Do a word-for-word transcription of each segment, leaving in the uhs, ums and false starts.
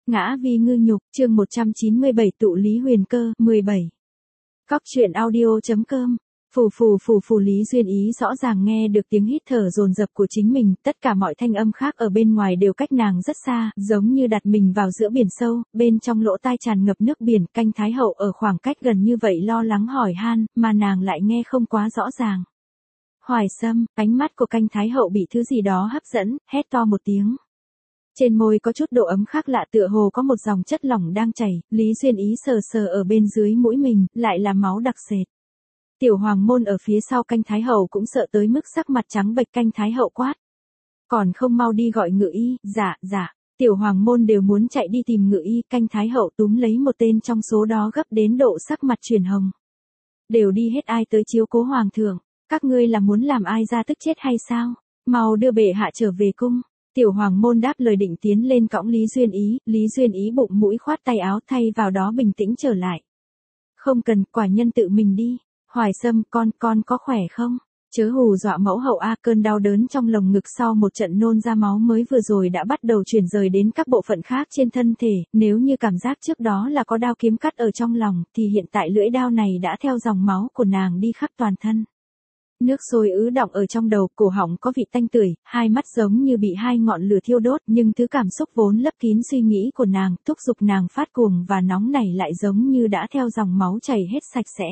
Ngã vì ngư nhục, chương một trăm chín mươi bảy tụ lý huyền cơ, mười bảy. Cóc truyện audio.com. Phù phù phù phù Lý Duyên Ý rõ ràng nghe được tiếng hít thở dồn dập của chính mình, tất cả mọi thanh âm khác ở bên ngoài đều cách nàng rất xa, giống như đặt mình vào giữa biển sâu, bên trong lỗ tai tràn ngập nước biển, Canh Thái Hậu ở khoảng cách gần như vậy lo lắng hỏi han, mà nàng lại nghe không quá rõ ràng. Hoài Sâm, ánh mắt của Canh Thái Hậu bị thứ gì đó hấp dẫn, hét to một tiếng. Trên môi có chút độ ấm khác lạ tựa hồ có một dòng chất lỏng đang chảy, Lý Duyên Ý sờ sờ ở bên dưới mũi mình, lại là máu đặc sệt. Tiểu Hoàng Môn ở phía sau Canh Thái Hậu cũng sợ tới mức sắc mặt trắng bệch. Canh Thái Hậu quát. Còn không mau đi gọi ngự y, dạ, dạ. Tiểu Hoàng Môn đều muốn chạy đi tìm ngự y, Canh Thái Hậu túm lấy một tên trong số đó gấp đến độ sắc mặt chuyển hồng. Đều đi hết, ai tới chiếu cố Hoàng thượng, các ngươi là muốn làm ai ra tức chết hay sao? Mau đưa bệ hạ trở về cung. Tiểu Hoàng Môn đáp lời định tiến lên cõng Lý Duyên Ý, Lý Duyên Ý bụng mũi khoát tay áo thay vào đó bình tĩnh trở lại. Không cần, quả nhân tự mình đi. Hoài Sâm, con, con có khỏe không? Chớ hù dọa mẫu hậu a. Cơn đau đớn trong lồng ngực sau một trận nôn ra máu mới vừa rồi đã bắt đầu chuyển rời đến các bộ phận khác trên thân thể, nếu như cảm giác trước đó là có đao kiếm cắt ở trong lòng, thì hiện tại lưỡi đao này đã theo dòng máu của nàng đi khắp toàn thân. Nước sôi ứ đọng ở trong đầu, cổ họng có vị tanh tưởi, hai mắt giống như bị hai ngọn lửa thiêu đốt, nhưng thứ cảm xúc vốn lấp kín suy nghĩ của nàng, thúc giục nàng phát cuồng và nóng nảy lại giống như đã theo dòng máu chảy hết sạch sẽ.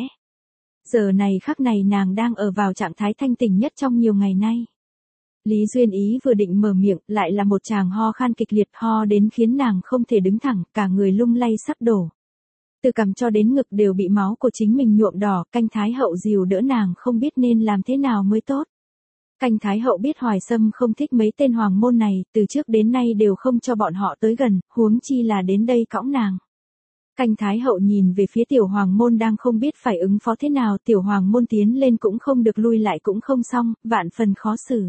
Giờ này khắc này nàng đang ở vào trạng thái thanh tỉnh nhất trong nhiều ngày nay. Lý Duyên Ý vừa định mở miệng, lại là một tràng ho khan kịch liệt, ho đến khiến nàng không thể đứng thẳng, cả người lung lay sắp đổ. Từ cằm cho đến ngực đều bị máu của chính mình nhuộm đỏ, Canh Thái Hậu dìu đỡ nàng không biết nên làm thế nào mới tốt. Canh Thái Hậu biết Hoài Sâm không thích mấy tên hoàng môn này, từ trước đến nay đều không cho bọn họ tới gần, huống chi là đến đây cõng nàng. Canh Thái Hậu nhìn về phía Tiểu Hoàng Môn đang không biết phải ứng phó thế nào, Tiểu Hoàng Môn tiến lên cũng không được, lui lại cũng không xong, vạn phần khó xử.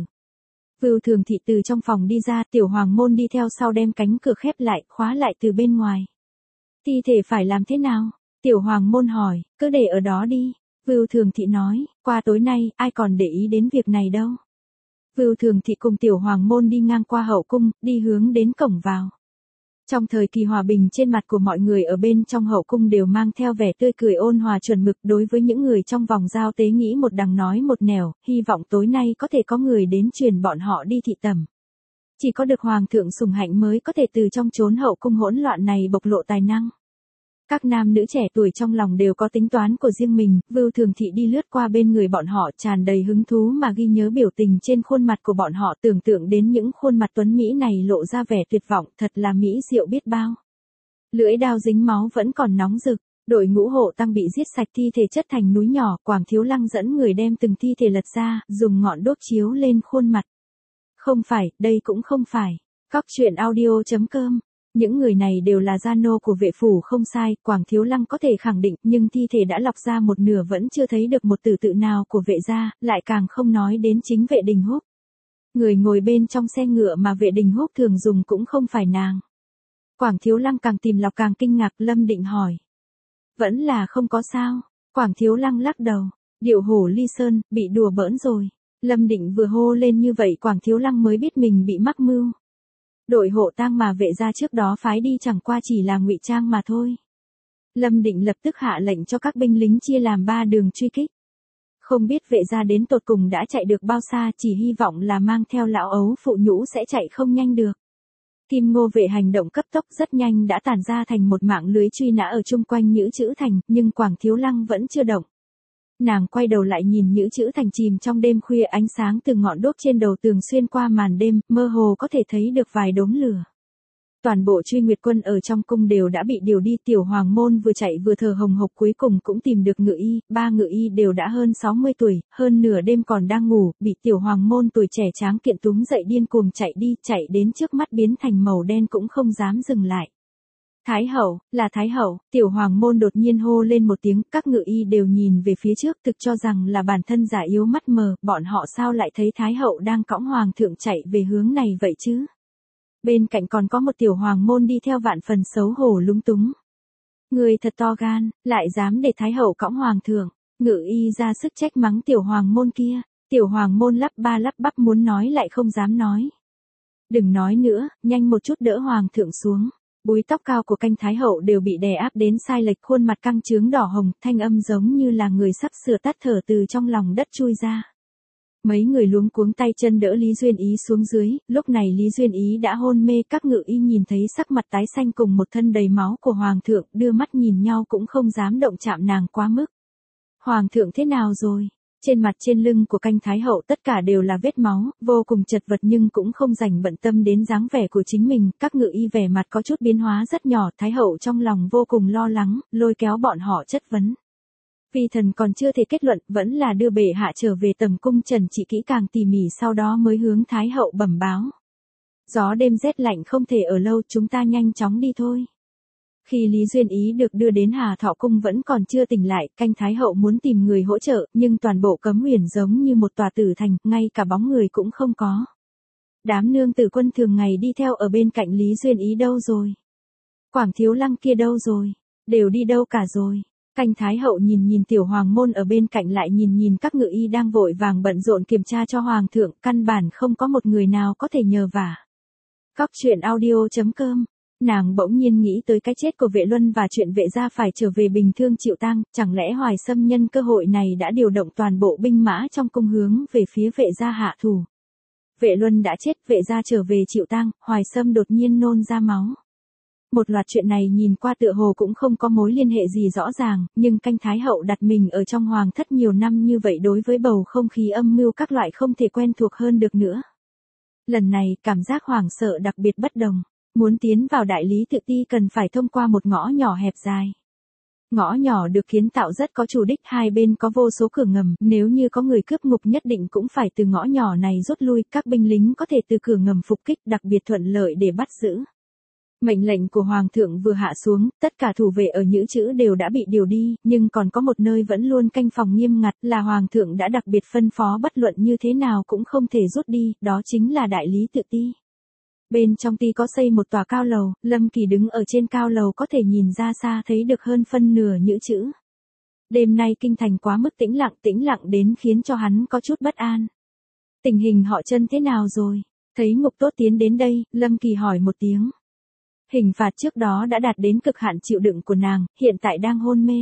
Vưu Thường Thị từ trong phòng đi ra, Tiểu Hoàng Môn đi theo sau đem cánh cửa khép lại, khóa lại từ bên ngoài. Thi thể phải làm thế nào? Tiểu Hoàng Môn hỏi, cứ để ở đó đi. Vưu Thường Thị nói, qua tối nay, ai còn để ý đến việc này đâu. Vưu Thường Thị cùng Tiểu Hoàng Môn đi ngang qua hậu cung, đi hướng đến cổng vào. Trong thời kỳ hòa bình, trên mặt của mọi người ở bên trong hậu cung đều mang theo vẻ tươi cười ôn hòa chuẩn mực, đối với những người trong vòng giao tế nghĩ một đằng nói một nẻo, hy vọng tối nay có thể có người đến truyền bọn họ đi thị tẩm. Chỉ có được Hoàng thượng sủng hạnh mới có thể từ trong chốn hậu cung hỗn loạn này bộc lộ tài năng. Các nam nữ trẻ tuổi trong lòng đều có tính toán của riêng mình, Vưu Thường Thị đi lướt qua bên người bọn họ tràn đầy hứng thú mà ghi nhớ biểu tình trên khuôn mặt của bọn họ, tưởng tượng đến những khuôn mặt tuấn Mỹ này lộ ra vẻ tuyệt vọng, thật là mỹ diệu biết bao. Lưỡi đao dính máu vẫn còn nóng rực, đội ngũ hộ tang bị giết sạch, thi thể chất thành núi nhỏ, Quảng Thiếu Lăng dẫn người đem từng thi thể lật ra, dùng ngọn đuốc chiếu lên khuôn mặt. Không phải, đây cũng không phải. Cóc truyện audio.com. Những người này đều là gia nô của vệ phủ không sai, Quảng Thiếu Lăng có thể khẳng định, nhưng thi thể đã lọc ra một nửa vẫn chưa thấy được một tử tự nào của vệ gia, lại càng không nói đến chính vệ Đình Húc. Người ngồi bên trong xe ngựa mà vệ Đình Húc thường dùng cũng không phải nàng. Quảng Thiếu Lăng càng tìm lọc càng kinh ngạc, Lâm Định hỏi. Vẫn là không có sao. Quảng Thiếu Lăng lắc đầu, điệu hổ ly sơn, bị đùa bỡn rồi. Lâm Định vừa hô lên như vậy Quảng Thiếu Lăng mới biết mình bị mắc mưu. Đội hộ tang mà vệ gia trước đó phái đi chẳng qua chỉ là ngụy trang mà thôi. Lâm Định lập tức hạ lệnh cho các binh lính chia làm ba đường truy kích. Không biết vệ gia đến tột cùng đã chạy được bao xa, chỉ hy vọng là mang theo lão ấu phụ nhũ sẽ chạy không nhanh được. Kim Ngô vệ hành động cấp tốc rất nhanh đã tản ra thành một mạng lưới truy nã ở chung quanh Nhữ Trữ Thành, nhưng Quảng Thiếu Lăng vẫn chưa động. Nàng quay đầu lại nhìn Nhữ Trữ Thành chìm trong đêm khuya, ánh sáng từ ngọn đuốc trên đầu tường xuyên qua màn đêm, mơ hồ có thể thấy được vài đốm lửa. Toàn bộ Truy Nguyệt quân ở trong cung đều đã bị điều đi, Tiểu Hoàng Môn vừa chạy vừa thở hồng hộc cuối cùng cũng tìm được ngự y, ba ngự y đều đã hơn sáu mươi tuổi, hơn nửa đêm còn đang ngủ, bị Tiểu Hoàng Môn tuổi trẻ tráng kiện túm dậy điên cuồng chạy đi, chạy đến trước mắt biến thành màu đen cũng không dám dừng lại. Thái Hậu, là Thái Hậu, Tiểu Hoàng Môn đột nhiên hô lên một tiếng, các ngự y đều nhìn về phía trước, thực cho rằng là bản thân giả yếu mắt mờ, bọn họ sao lại thấy Thái Hậu đang cõng Hoàng thượng chạy về hướng này vậy chứ? Bên cạnh còn có một Tiểu Hoàng Môn đi theo, vạn phần xấu hổ lúng túng. Người thật to gan, lại dám để Thái Hậu cõng Hoàng thượng, ngự y ra sức trách mắng Tiểu Hoàng Môn kia, Tiểu Hoàng Môn lắp ba lắp bắp muốn nói lại không dám nói. Đừng nói nữa, nhanh một chút đỡ Hoàng thượng xuống. Búi tóc cao của canh thái hậu đều bị đè áp đến sai lệch, khuôn mặt căng trướng đỏ hồng, thanh âm giống như là người sắp sửa tắt thở từ trong lòng đất chui ra. Mấy người luống cuống tay chân đỡ Lý Duyên Ý xuống dưới, lúc này Lý Duyên Ý đã hôn mê, các ngự y nhìn thấy sắc mặt tái xanh cùng một thân đầy máu của Hoàng thượng, đưa mắt nhìn nhau cũng không dám động chạm nàng quá mức. Hoàng thượng thế nào rồi? Trên mặt trên lưng của canh thái hậu tất cả đều là vết máu, vô cùng chật vật nhưng cũng không rảnh bận tâm đến dáng vẻ của chính mình, các ngự y vẻ mặt có chút biến hóa rất nhỏ, thái hậu trong lòng vô cùng lo lắng, lôi kéo bọn họ chất vấn. Vi thần còn chưa thể kết luận, vẫn là đưa bệ hạ trở về tầm cung trần trị kỹ càng tỉ mỉ sau đó mới hướng thái hậu bẩm báo. Gió đêm rét lạnh không thể ở lâu, chúng ta nhanh chóng đi thôi. Khi Lý Duyên Ý được đưa đến Hà Thọ Cung vẫn còn chưa tỉnh lại, canh thái hậu muốn tìm người hỗ trợ, nhưng toàn bộ Cấm Huyền giống như một tòa tử thành, ngay cả bóng người cũng không có. Đám nương tử quân thường ngày đi theo ở bên cạnh Lý Duyên Ý đâu rồi? Quảng Thiếu Lăng kia đâu rồi? Đều đi đâu cả rồi? Canh thái hậu nhìn nhìn tiểu hoàng môn ở bên cạnh lại nhìn nhìn các ngự y đang vội vàng bận rộn kiểm tra cho hoàng thượng, căn bản không có một người nào có thể nhờ vả. Cóc truyện audio chấm com. Nàng bỗng nhiên nghĩ tới cái chết của Vệ Luân và chuyện Vệ gia phải trở về bình thương chịu tang, chẳng lẽ Hoài Sâm nhân cơ hội này đã điều động toàn bộ binh mã trong cung hướng về phía Vệ gia hạ thủ. Vệ Luân đã chết, Vệ gia trở về chịu tang, Hoài Sâm đột nhiên nôn ra máu. Một loạt chuyện này nhìn qua tựa hồ cũng không có mối liên hệ gì rõ ràng, nhưng canh thái hậu đặt mình ở trong hoàng thất nhiều năm như vậy đối với bầu không khí âm mưu các loại không thể quen thuộc hơn được nữa. Lần này cảm giác hoảng sợ đặc biệt bất đồng. Muốn tiến vào đại lý tự ti cần phải thông qua một ngõ nhỏ hẹp dài. Ngõ nhỏ được kiến tạo rất có chủ đích, hai bên có vô số cửa ngầm, nếu như có người cướp ngục nhất định cũng phải từ ngõ nhỏ này rút lui, các binh lính có thể từ cửa ngầm phục kích, đặc biệt thuận lợi để bắt giữ. Mệnh lệnh của Hoàng thượng vừa hạ xuống, tất cả thủ vệ ở Nhữ Chữ đều đã bị điều đi, nhưng còn có một nơi vẫn luôn canh phòng nghiêm ngặt là Hoàng thượng đã đặc biệt phân phó bất luận như thế nào cũng không thể rút đi, đó chính là đại lý tự ti. Bên trong ti có xây một tòa cao lầu, Lâm Kỳ đứng ở trên cao lầu có thể nhìn ra xa thấy được hơn phân nửa Nhữ Chữ. Đêm nay kinh thành quá mức tĩnh lặng, tĩnh lặng đến khiến cho hắn có chút bất an. Tình hình họ Chân thế nào rồi? Thấy Ngục Tốt tiến đến đây, Lâm Kỳ hỏi một tiếng. Hình phạt trước đó đã đạt đến cực hạn chịu đựng của nàng, hiện tại đang hôn mê.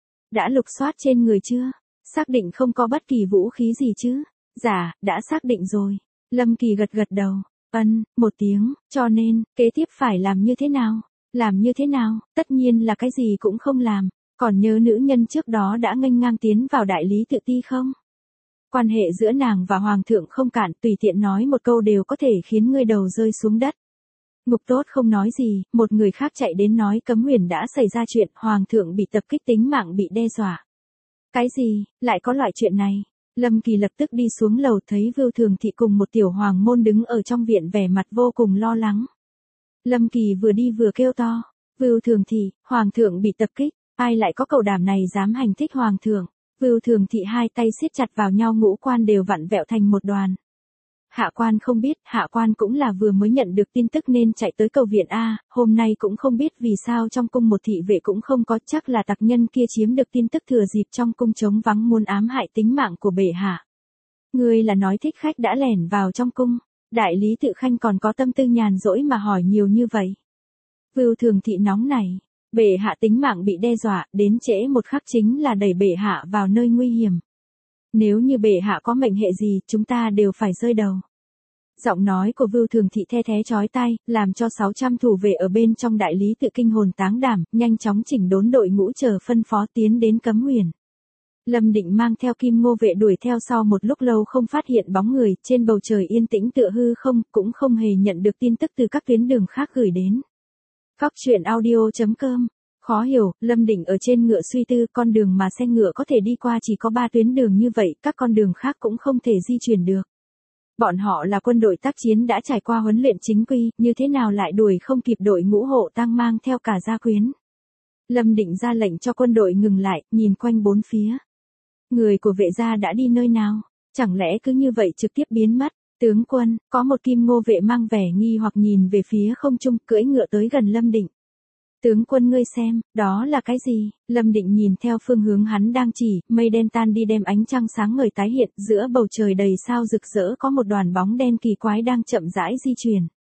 Đã lục soát trên người chưa? Xác định không có bất kỳ vũ khí gì chứ? Dạ, đã xác định rồi. Lâm Kỳ gật gật đầu. Ân, một tiếng, cho nên, kế tiếp phải làm như thế nào? Làm như thế nào? Tất nhiên là cái gì cũng không làm. Còn nhớ nữ nhân trước đó đã nghênh ngang tiến vào đại lý tự ti không? Quan hệ giữa nàng và Hoàng thượng không cạn, tùy tiện nói một câu đều có thể khiến ngươi đầu rơi xuống đất. Ngục Tốt không nói gì, một người khác chạy đến nói Cấm Huyền đã xảy ra chuyện, Hoàng thượng bị tập kích, tính mạng bị đe dọa. Cái gì, lại có loại chuyện này? Lâm Kỳ lập tức đi xuống lầu thấy Vưu Thường Thị cùng một tiểu hoàng môn đứng ở trong viện vẻ mặt vô cùng lo lắng. Lâm Kỳ vừa đi vừa kêu to, Vưu Thường Thị, Hoàng thượng bị tập kích, ai lại có cẩu đảm này dám hành thích Hoàng thượng? Vưu Thường Thị hai tay siết chặt vào nhau, ngũ quan đều vặn vẹo thành một đoàn. Hạ quan không biết, hạ quan cũng là vừa mới nhận được tin tức nên chạy tới cầu viện A, hôm nay cũng không biết vì sao trong cung một thị vệ cũng không có, chắc là tặc nhân kia chiếm được tin tức thừa dịp trong cung trống vắng muốn ám hại tính mạng của bệ hạ. Ngươi là nói thích khách đã lẻn vào trong cung, đại lý tự khanh còn có tâm tư nhàn rỗi mà hỏi nhiều như vậy. Vưu Thường Thị nóng này, bệ hạ tính mạng bị đe dọa, đến trễ một khắc chính là đẩy bệ hạ vào nơi nguy hiểm. Nếu như bệ hạ có mệnh hệ gì, chúng ta đều phải rơi đầu. Giọng nói của Vưu Thường Thị the thé chói tai, làm cho sáu trăm thủ vệ ở bên trong đại lý tự kinh hồn táng đảm, nhanh chóng chỉnh đốn đội ngũ chờ phân phó tiến đến Cấm Huyền. Lâm Định mang theo Kim Ngô vệ đuổi theo sau một lúc lâu không phát hiện bóng người, trên bầu trời yên tĩnh tựa hư không, cũng không hề nhận được tin tức từ các tuyến đường khác gửi đến. Cóc truyện audio chấm com. Khó hiểu, Lâm Định ở trên ngựa suy tư, con đường mà xe ngựa có thể đi qua chỉ có ba tuyến đường như vậy, các con đường khác cũng không thể di chuyển được. Bọn họ là quân đội tác chiến đã trải qua huấn luyện chính quy, như thế nào lại đuổi không kịp đội ngũ hộ tang mang theo cả gia quyến. Lâm Định ra lệnh cho quân đội ngừng lại, nhìn quanh bốn phía. Người của Vệ gia đã đi nơi nào? Chẳng lẽ cứ như vậy trực tiếp biến mất? Tướng quân, có một Kim Ngô vệ mang vẻ nghi hoặc nhìn về phía không trung, cưỡi ngựa tới gần Lâm Định. Tướng quân ngươi xem, đó là cái gì? Lâm Định nhìn theo phương hướng hắn đang chỉ, mây đen tan đi đem ánh trăng sáng ngời tái hiện, giữa bầu trời đầy sao rực rỡ có một đoàn bóng đen kỳ quái đang chậm rãi di chuyển.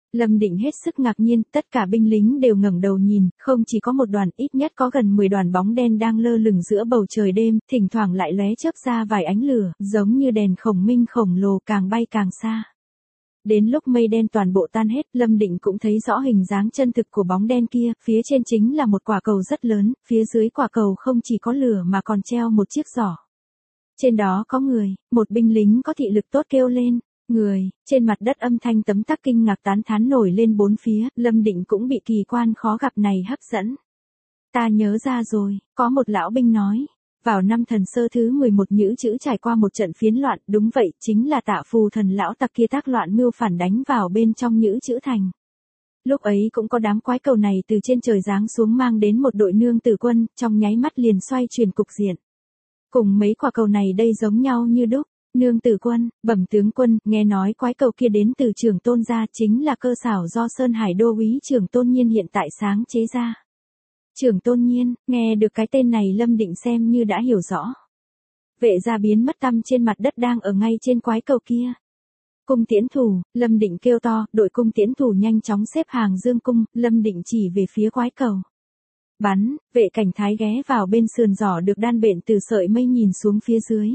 Lâm Định hết sức ngạc nhiên, tất cả binh lính đều ngẩng đầu nhìn, không chỉ có một đoàn, ít nhất có gần mười đoàn bóng đen đang lơ lửng giữa bầu trời đêm, thỉnh thoảng lại lóe chớp ra vài ánh lửa, giống như đèn khổng minh khổng lồ càng bay càng xa. Đến lúc mây đen toàn bộ tan hết, Lâm Định cũng thấy rõ hình dáng chân thực của bóng đen kia, phía trên chính là một quả cầu rất lớn, phía dưới quả cầu không chỉ có lửa mà còn treo một chiếc giỏ. Trên đó có người, một binh lính có thị lực tốt kêu lên, người, trên mặt đất âm thanh tấm tắc kinh ngạc tán thán nổi lên bốn phía, Lâm Định cũng bị kỳ quan khó gặp này hấp dẫn. Ta nhớ ra rồi, có một lão binh nói. Vào năm Thần Sơ thứ mười một Nhữ Chữ trải qua một trận phiến loạn, đúng vậy, chính là Tạ Phù Thần lão tặc kia tác loạn mưu phản đánh vào bên trong Nhữ Chữ thành. Lúc ấy cũng có đám quái cầu này từ trên trời giáng xuống mang đến một đội nương tử quân, trong nháy mắt liền xoay chuyển cục diện. Cùng mấy quả cầu này đây giống nhau như đúc, nương tử quân, bẩm tướng quân, nghe nói quái cầu kia đến từ Trường Tôn gia, chính là cơ xảo do Sơn Hải đô úy Trường Tôn Nhiên hiện tại sáng chế ra. Trường Tôn Nhiên, nghe được cái tên này Lâm Định xem như đã hiểu rõ. Vệ gia biến mất tăm trên mặt đất đang ở ngay trên quái cầu kia. Cung tiễn thủ, Lâm Định kêu to, đội cung tiễn thủ nhanh chóng xếp hàng dương cung, Lâm Định chỉ về phía quái cầu. Bắn, vệ cảnh thái ghé vào bên sườn giỏ được đan bện từ sợi mây nhìn xuống phía dưới.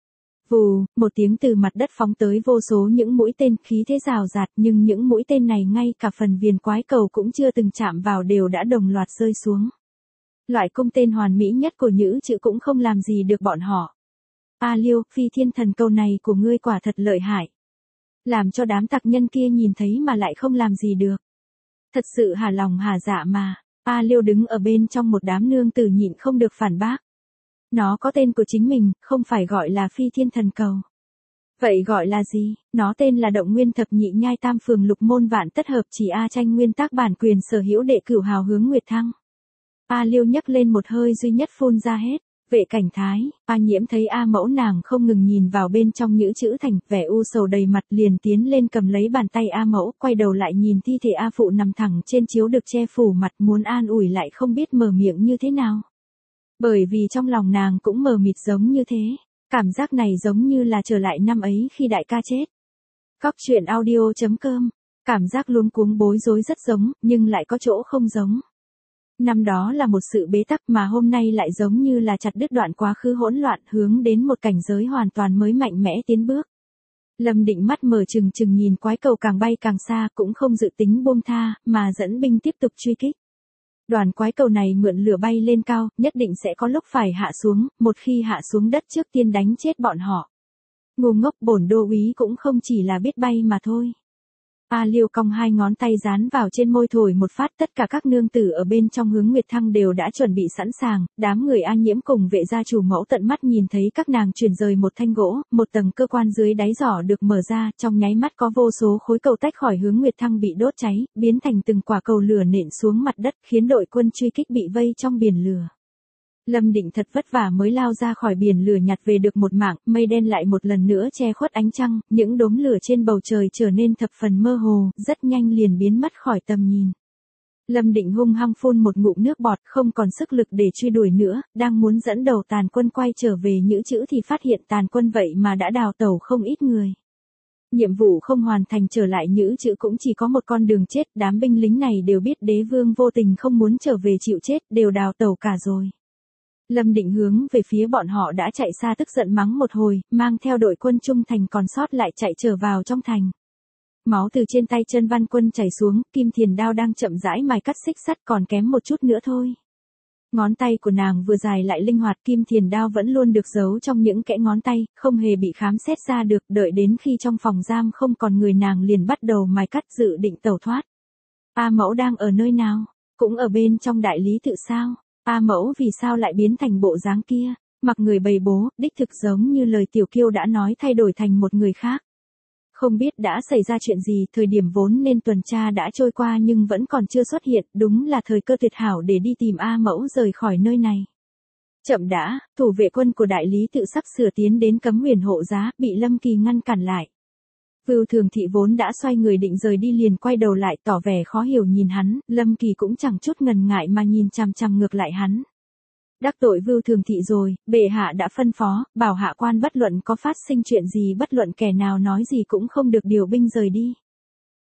Vù, một tiếng từ mặt đất phóng tới vô số những mũi tên, khí thế rào rạt, nhưng những mũi tên này ngay cả phần viền quái cầu cũng chưa từng chạm vào đều đã đồng loạt rơi xuống. Loại cung tên hoàn mỹ nhất của Nhữ Chữ cũng không làm gì được bọn họ. A Liêu, phi thiên thần câu này của ngươi quả thật lợi hại. Làm cho đám tặc nhân kia nhìn thấy mà lại không làm gì được. Thật sự hà lòng hà dạ mà. A Liêu đứng ở bên trong một đám nương tử nhịn không được phản bác. Nó có tên của chính mình, không phải gọi là phi thiên thần cầu. Vậy gọi là gì? Nó tên là động nguyên thập nhị nhai tam phường lục môn vạn tất hợp chỉ A tranh nguyên tác bản quyền sở hữu đệ cửu hào hướng nguyệt thăng. A Liêu nhấc lên một hơi duy nhất phun ra hết. Vệ cảnh thái, A Nhiễm thấy A mẫu nàng không ngừng nhìn vào bên trong Nhữ Chữ thành, vẻ u sầu đầy mặt liền tiến lên cầm lấy bàn tay A mẫu, quay đầu lại nhìn thi thể A phụ nằm thẳng trên chiếu được che phủ mặt muốn an ủi lại không biết mở miệng như thế nào. Bởi vì trong lòng nàng cũng mờ mịt giống như thế, cảm giác này giống như là trở lại năm ấy khi đại ca chết. Cóc truyện audio chấm com, cảm giác luống cuống bối rối rất giống, nhưng lại có chỗ không giống. Năm đó là một sự bế tắc mà hôm nay lại giống như là chặt đứt đoạn quá khứ hỗn loạn hướng đến một cảnh giới hoàn toàn mới mạnh mẽ tiến bước. Lâm Định mắt mở trừng trừng nhìn quái cầu càng bay càng xa cũng không dự tính buông tha mà dẫn binh tiếp tục truy kích. Đoàn quái cầu này mượn lửa bay lên cao, nhất định sẽ có lúc phải hạ xuống, một khi hạ xuống đất trước tiên đánh chết bọn họ. Ngu ngốc bổn đô úy cũng không chỉ là biết bay mà thôi. A Liêu cong hai ngón tay dán vào trên môi thổi một phát, tất cả các nương tử ở bên trong hướng Nguyệt Thăng đều đã chuẩn bị sẵn sàng, đám người A Nhiễm cùng vệ gia chủ mẫu tận mắt nhìn thấy các nàng chuyển rời một thanh gỗ, một tầng cơ quan dưới đáy giỏ được mở ra, trong nháy mắt có vô số khối cầu tách khỏi hướng Nguyệt Thăng bị đốt cháy, biến thành từng quả cầu lửa nện xuống mặt đất, khiến đội quân truy kích bị vây trong biển lửa. Lâm Định thật vất vả mới lao ra khỏi biển lửa nhặt về được một mảng, mây đen lại một lần nữa che khuất ánh trăng, những đốm lửa trên bầu trời trở nên thập phần mơ hồ, rất nhanh liền biến mất khỏi tầm nhìn. Lâm Định hung hăng phun một ngụm nước bọt, không còn sức lực để truy đuổi nữa, đang muốn dẫn đầu tàn quân quay trở về Nhữ Chữ thì phát hiện tàn quân vậy mà đã đào tẩu không ít người. Nhiệm vụ không hoàn thành trở lại Nhữ Chữ cũng chỉ có một con đường chết, đám binh lính này đều biết đế vương vô tình không muốn trở về chịu chết, đều đào tẩu cả rồi. Lâm Định hướng về phía bọn họ đã chạy xa tức giận mắng một hồi, mang theo đội quân trung thành còn sót lại chạy trở vào trong thành. Máu từ trên tay chân Văn Quân chảy xuống, kim thiền đao đang chậm rãi mài cắt xích sắt còn kém một chút nữa thôi. Ngón tay của nàng vừa dài lại linh hoạt, kim thiền đao vẫn luôn được giấu trong những kẽ ngón tay, không hề bị khám xét ra được, đợi đến khi trong phòng giam không còn người nàng liền bắt đầu mài cắt dự định tẩu thoát. A mẫu đang ở nơi nào? Cũng ở bên trong đại lý tự sao? A mẫu vì sao lại biến thành bộ dáng kia, mặc người bầy bố, đích thực giống như lời tiểu kiêu đã nói thay đổi thành một người khác. Không biết đã xảy ra chuyện gì, thời điểm vốn nên tuần tra đã trôi qua nhưng vẫn còn chưa xuất hiện, đúng là thời cơ tuyệt hảo để đi tìm A mẫu rời khỏi nơi này. Chậm đã, thủ vệ quân của đại lý tự sắp sửa tiến đến Cấm Huyền hộ giá, bị Lâm Kỳ ngăn cản lại. Vưu Thường Thị vốn đã xoay người định rời đi liền quay đầu lại tỏ vẻ khó hiểu nhìn hắn, Lâm Kỳ cũng chẳng chút ngần ngại mà nhìn chằm chằm ngược lại hắn. Đắc tội Vưu Thường Thị rồi, bệ hạ đã phân phó, bảo hạ quan bất luận có phát sinh chuyện gì bất luận kẻ nào nói gì cũng không được điều binh rời đi.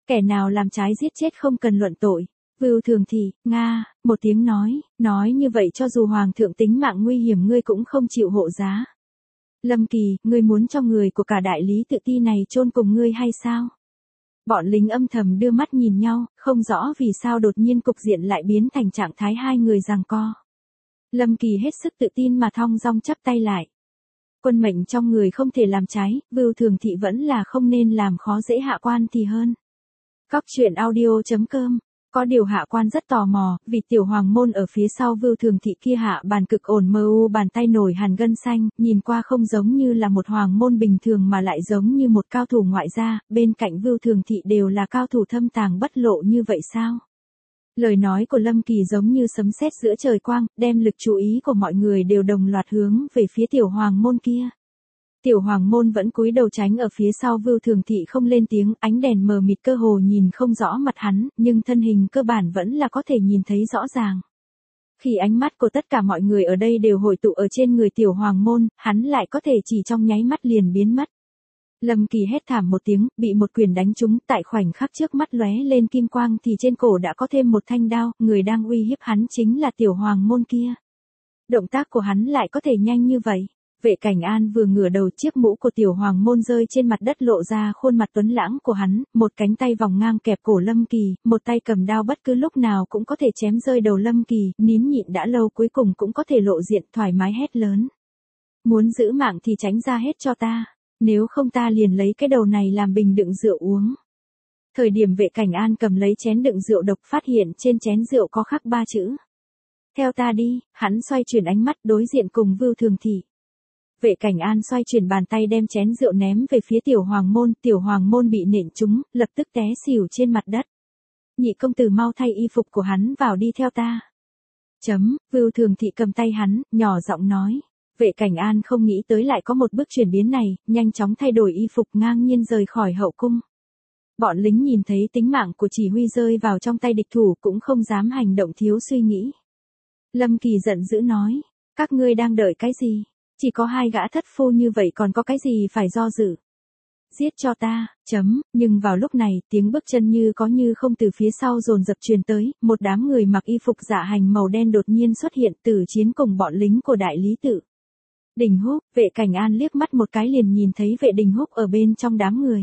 Kẻ nào làm trái giết chết không cần luận tội. Vưu Thường Thị, Nga, một tiếng nói, nói như vậy cho dù hoàng thượng tính mạng nguy hiểm ngươi cũng không chịu hộ giá. Lâm Kỳ, ngươi muốn cho người của cả đại lý tự ti này chôn cùng ngươi hay sao? Bọn lính âm thầm đưa mắt nhìn nhau, không rõ vì sao đột nhiên cục diện lại biến thành trạng thái hai người giằng co. Lâm Kỳ hết sức tự tin mà thong dong chắp tay lại. Quân mệnh trong người không thể làm trái, Vưu Thường Thị vẫn là không nên làm khó dễ hạ quan thì hơn. Cóc truyện audio chấm com. Có điều hạ quan rất tò mò, vì tiểu hoàng môn ở phía sau Vưu Thường Thị kia hạ bàn cực ổn mơ u bàn tay nổi hàn gân xanh, nhìn qua không giống như là một hoàng môn bình thường mà lại giống như một cao thủ ngoại gia, bên cạnh Vưu Thường Thị đều là cao thủ thâm tàng bất lộ như vậy sao? Lời nói của Lâm Kỳ giống như sấm sét giữa trời quang, đem lực chú ý của mọi người đều đồng loạt hướng về phía tiểu hoàng môn kia. Tiểu hoàng môn vẫn cúi đầu tránh ở phía sau Vưu Thường Thị không lên tiếng, ánh đèn mờ mịt cơ hồ nhìn không rõ mặt hắn, nhưng thân hình cơ bản vẫn là có thể nhìn thấy rõ ràng. Khi ánh mắt của tất cả mọi người ở đây đều hội tụ ở trên người tiểu hoàng môn, hắn lại có thể chỉ trong nháy mắt liền biến mất. Lâm Kỳ hét thảm một tiếng, bị một quyền đánh trúng, tại khoảnh khắc trước mắt lóe lên kim quang thì trên cổ đã có thêm một thanh đao, người đang uy hiếp hắn chính là tiểu hoàng môn kia. Động tác của hắn lại có thể nhanh như vậy. Vệ Cảnh An vừa ngửa đầu, chiếc mũ của tiểu hoàng môn rơi trên mặt đất lộ ra khuôn mặt tuấn lãng của hắn, một cánh tay vòng ngang kẹp cổ Lâm Kỳ, một tay cầm đao bất cứ lúc nào cũng có thể chém rơi đầu Lâm Kỳ, nín nhịn đã lâu cuối cùng cũng có thể lộ diện thoải mái hét lớn. Muốn giữ mạng thì tránh ra hết cho ta, nếu không ta liền lấy cái đầu này làm bình đựng rượu uống. Thời điểm Vệ Cảnh An cầm lấy chén đựng rượu độc phát hiện trên chén rượu có khắc ba chữ. Theo ta đi, hắn xoay chuyển ánh mắt đối diện cùng Vưu Thường Thị. Vệ Cảnh An xoay chuyển bàn tay đem chén rượu ném về phía tiểu hoàng môn, tiểu hoàng môn bị nện trúng, lập tức té xỉu trên mặt đất. Nhị công tử mau thay y phục của hắn vào đi theo ta. Chấm, Vưu Thường Thị cầm tay hắn, nhỏ giọng nói. Vệ Cảnh An không nghĩ tới lại có một bước chuyển biến này, nhanh chóng thay đổi y phục ngang nhiên rời khỏi hậu cung. Bọn lính nhìn thấy tính mạng của chỉ huy rơi vào trong tay địch thủ cũng không dám hành động thiếu suy nghĩ. Lâm Kỳ giận dữ nói, các ngươi đang đợi cái gì? Chỉ có hai gã thất phu như vậy còn có cái gì phải do dự. Giết cho ta, chấm, nhưng vào lúc này, tiếng bước chân như có như không từ phía sau dồn dập truyền tới, một đám người mặc y phục dạ hành màu đen đột nhiên xuất hiện từ chiến cùng bọn lính của đại lý tự. Đình Húc, Vệ Cảnh An liếc mắt một cái liền nhìn thấy Vệ Đình Húc ở bên trong đám người.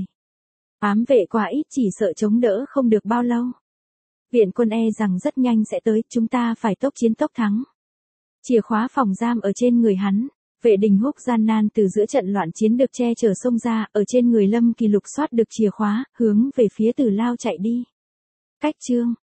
Ám vệ quá ít chỉ sợ chống đỡ không được bao lâu. Viện quân e rằng rất nhanh sẽ tới, chúng ta phải tốc chiến tốc thắng. Chìa khóa phòng giam ở trên người hắn. Vệ Đình Húc gian nan từ giữa trận loạn chiến được che chở xông ra, ở trên người Lâm Kỳ lục soát được chìa khóa, hướng về phía Tử Lao chạy đi. Cách chương